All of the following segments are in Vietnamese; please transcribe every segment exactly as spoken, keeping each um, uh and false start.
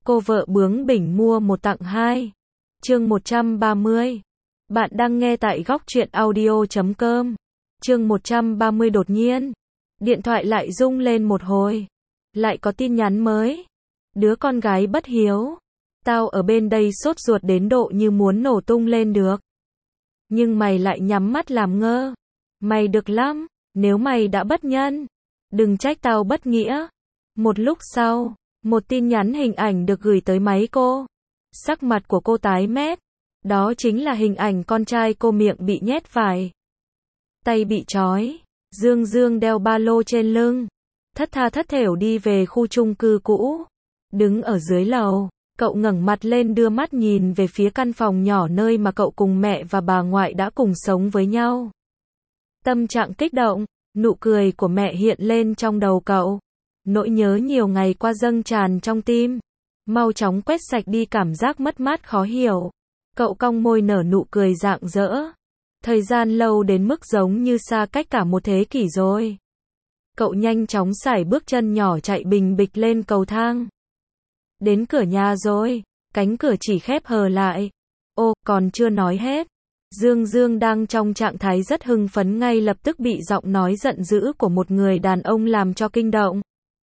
Cô vợ bướng bỉnh mua một tặng hai. Chương một trăm ba mươi. Bạn đang nghe tại góc truyện audio chấm com. Chương một trăm ba mươi đột nhiên. Điện thoại lại rung lên một hồi. Lại có tin nhắn mới. Đứa con gái bất hiếu. Tao ở bên đây sốt ruột đến độ như muốn nổ tung lên được. Nhưng mày lại nhắm mắt làm ngơ. Mày được lắm, nếu mày đã bất nhân. Đừng trách tao bất nghĩa. Một lúc sau, một tin nhắn hình ảnh được gửi tới máy cô. Sắc mặt của cô tái mét. Đó chính là hình ảnh con trai cô miệng bị nhét vải. Tay bị trói. Dương Dương đeo ba lô trên lưng. Thất tha thất thểu đi về khu chung cư cũ. Đứng ở dưới lầu, cậu ngẩng mặt lên đưa mắt nhìn về phía căn phòng nhỏ nơi mà cậu cùng mẹ và bà ngoại đã cùng sống với nhau. Tâm trạng kích động, nụ cười của mẹ hiện lên trong đầu cậu. Nỗi nhớ nhiều ngày qua dâng tràn trong tim. Mau chóng quét sạch đi cảm giác mất mát khó hiểu. Cậu cong môi nở nụ cười rạng rỡ. Thời gian lâu đến mức giống như xa cách cả một thế kỷ rồi. Cậu nhanh chóng sải bước chân nhỏ chạy bình bịch lên cầu thang. Đến cửa nhà rồi, cánh cửa chỉ khép hờ lại. Ô, còn chưa nói hết. Dương Dương đang trong trạng thái rất hưng phấn ngay lập tức bị giọng nói giận dữ của một người đàn ông làm cho kinh động.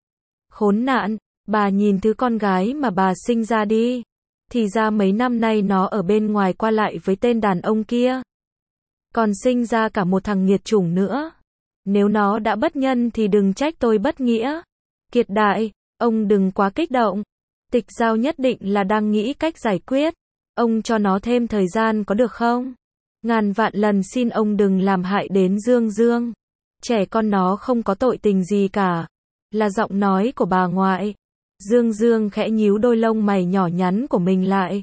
Khốn nạn, bà nhìn thứ con gái mà bà sinh ra đi. Thì ra mấy năm nay nó ở bên ngoài qua lại với tên đàn ông kia. Còn sinh ra cả một thằng nghiệt chủng nữa. Nếu nó đã bất nhân thì đừng trách tôi bất nghĩa. Kiệt đại, ông đừng quá kích động. Tịch Giao nhất định là đang nghĩ cách giải quyết. Ông cho nó thêm thời gian có được không? Ngàn vạn lần xin ông đừng làm hại đến Dương Dương. Trẻ con nó không có tội tình gì cả. Là giọng nói của bà ngoại. Dương Dương khẽ nhíu đôi lông mày nhỏ nhắn của mình lại.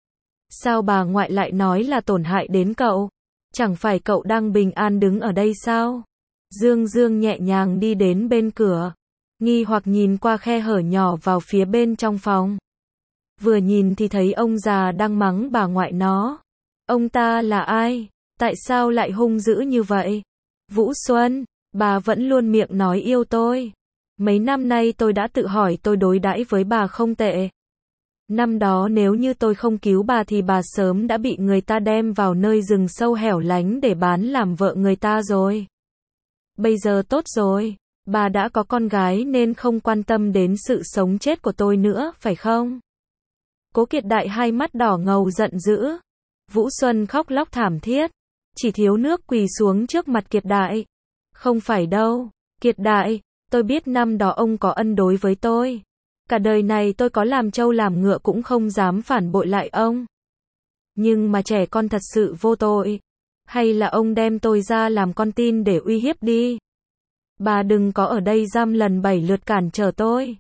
Sao bà ngoại lại nói là tổn hại đến cậu? Chẳng phải cậu đang bình an đứng ở đây sao? Dương Dương nhẹ nhàng đi đến bên cửa. Nghi hoặc nhìn qua khe hở nhỏ vào phía bên trong phòng. Vừa nhìn thì thấy ông già đang mắng bà ngoại nó. Ông ta là ai? Tại sao lại hung dữ như vậy? Vũ Xuân, bà vẫn luôn miệng nói yêu tôi. Mấy năm nay tôi đã tự hỏi tôi đối đãi với bà không tệ. Năm đó nếu như tôi không cứu bà thì bà sớm đã bị người ta đem vào nơi rừng sâu hẻo lánh để bán làm vợ người ta rồi. Bây giờ tốt rồi, bà đã có con gái nên không quan tâm đến sự sống chết của tôi nữa, phải không? Cố Kiệt Đại hai mắt đỏ ngầu giận dữ. Vũ Xuân khóc lóc thảm thiết, chỉ thiếu nước quỳ xuống trước mặt Kiệt Đại. Không phải đâu, Kiệt Đại, tôi biết năm đó ông có ân đối với tôi. Cả đời này tôi có làm trâu làm ngựa cũng không dám phản bội lại ông. Nhưng mà trẻ con thật sự vô tội. Hay là ông đem tôi ra làm con tin để uy hiếp đi. Bà đừng có ở đây giam lần bảy lượt cản trở tôi.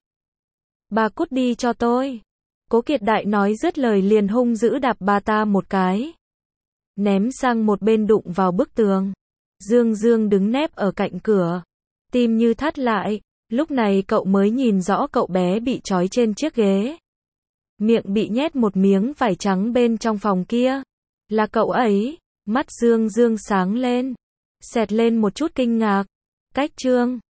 Bà cút đi cho tôi. Cố Kiệt Đại nói dứt lời liền hung dữ đạp bà ta một cái. Ném sang một bên đụng vào bức tường. Dương Dương đứng nép ở cạnh cửa. Tim như thắt lại. Lúc này cậu mới nhìn rõ cậu bé bị trói trên chiếc ghế. Miệng bị nhét một miếng vải trắng bên trong phòng kia. Là cậu ấy. Mắt Dương Dương sáng lên. Xẹt lên một chút kinh ngạc. Cách trương.